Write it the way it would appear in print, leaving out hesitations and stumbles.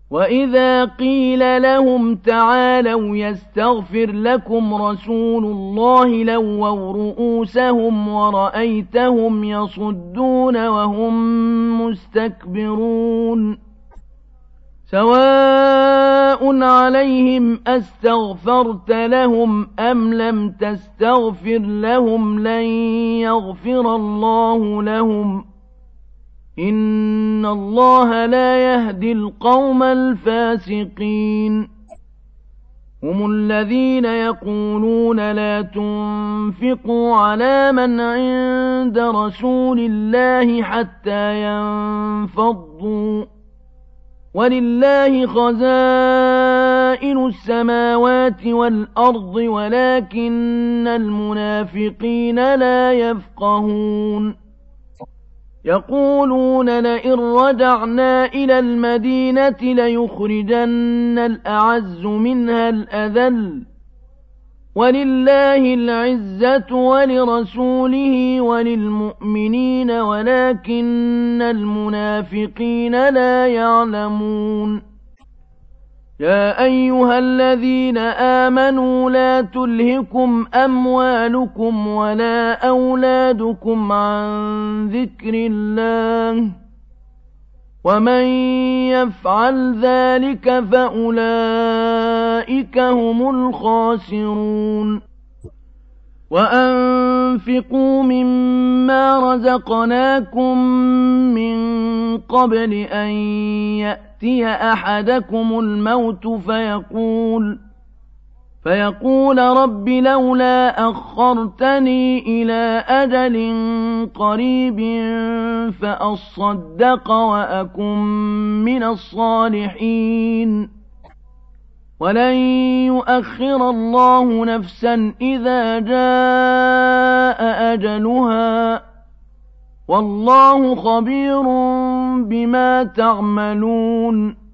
وَإِذَا قِيلَ لَهُمْ تَعَالَوْا يَسْتَغْفِرْ لَكُمْ رَسُولُ اللَّهِ لَوَّوْا رُءُوسَهُمْ وَرَأَيْتَهُمْ يَصُدُّونَ وَهُمْ مُسْتَكْبِرُونَ سَوَاءٌ عَلَيْهِمْ أَسْتَغْفَرْتَ لَهُمْ أَمْ لَمْ تَسْتَغْفِرْ لَهُمْ لَن يَغْفِرَ اللَّهُ لَهُمْ ۚ إِنَّ اللَّهَ لَا يَهْدِي الْقَوْمَ الْفَاسِقِينَ هُمُ الَّذِينَ يَقُولُونَ لَا تُنفِقُوا عَلَىٰ مَنْ عِندَ رَسُولِ اللَّهِ حَتَّىٰ يَنفَضُّوا ۗ وَلِلَّهِ خَزَائِنُ السَّمَاوَاتِ وَالْأَرْضِ وَلَٰكِنَّ الْمُنَافِقِينَ لَا يَفْقَهُونَ يَقُولُونَ لَئِن رَّجَعْنَا إِلَى الْمَدِينَةِ لَيُخْرِجَنَّ الْأَعَزُّ مِنْهَا الْأَذَلَّ ۚ وَلِلَّهِ الْعِزَّةُ وَلِرَسُولِهِ وَلِلْمُؤْمِنِينَ وَلَٰكِنَّ الْمُنَافِقِينَ لَا يَعْلَمُونَ يَا أَيُّهَا الَّذِينَ آمَنُوا لَا تُلْهِكُمْ أَمْوَالُكُمْ وَلَا أَوْلَادُكُمْ عَن ذِكْرِ اللَّهِ ۚ وَمَن يَفْعَلْ ذَٰلِكَ فَأُولَٰئِكَ هُمُ الْخَاسِرُونَ وَأَنفِقُوا مِمَّا رَزَقْنَاكُم مِّن قَبْلِ أَن يَأْتِيَ أَحَدَكُمُ الْمَوْتُ فَيَقُولَ رَبِّ لَوْلَا أَخَّرْتَنِي إِلَىٰ أَجَلٍ قَرِيبٍ فَأَصَّدَّقَ وَأَكُن مِّنَ الصَّالِحِينَ وَلَن يُؤَخِّرَ اللَّهُ نَفْسًا إِذَا جَاءَ أَجَلُهَا ۚ وَاللَّهُ خَبِيرٌ بِمَا تَعْمَلُونَ